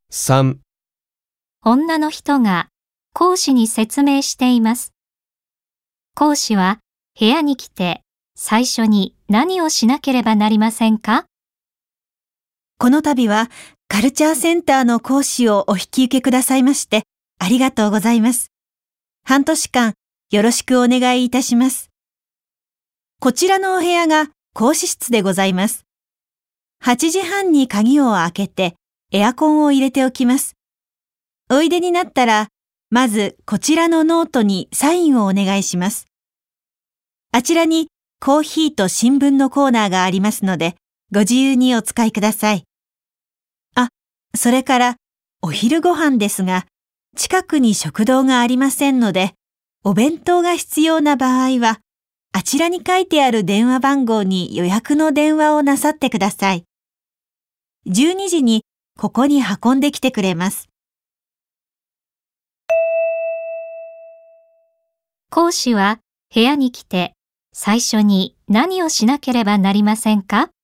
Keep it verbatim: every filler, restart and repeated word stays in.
さん、 女の人が講師に説明しています。講師は部屋に来て最初に何をしなければなりませんか？ この度はカルチャーセンターの講師をお引き受けくださいましてありがとうございます。半年間よろしくお願いいたします。こちらのお部屋が講師室でございます。はちじはんに鍵を開けてエアコンを入れておきます。おいでになったら、まずこちらのノートにサインをお願いします。あちらにコーヒーと新聞のコーナーがありますので、ご自由にお使いください。あ、それからお昼ご飯ですが、近くに食堂がありませんので、お弁当が必要な場合は、あちらに書いてある電話番号に予約の電話をなさってください。じゅうにじにここに運んできてくれます。 講師は部屋に来て最初に何をしなければなりませんか？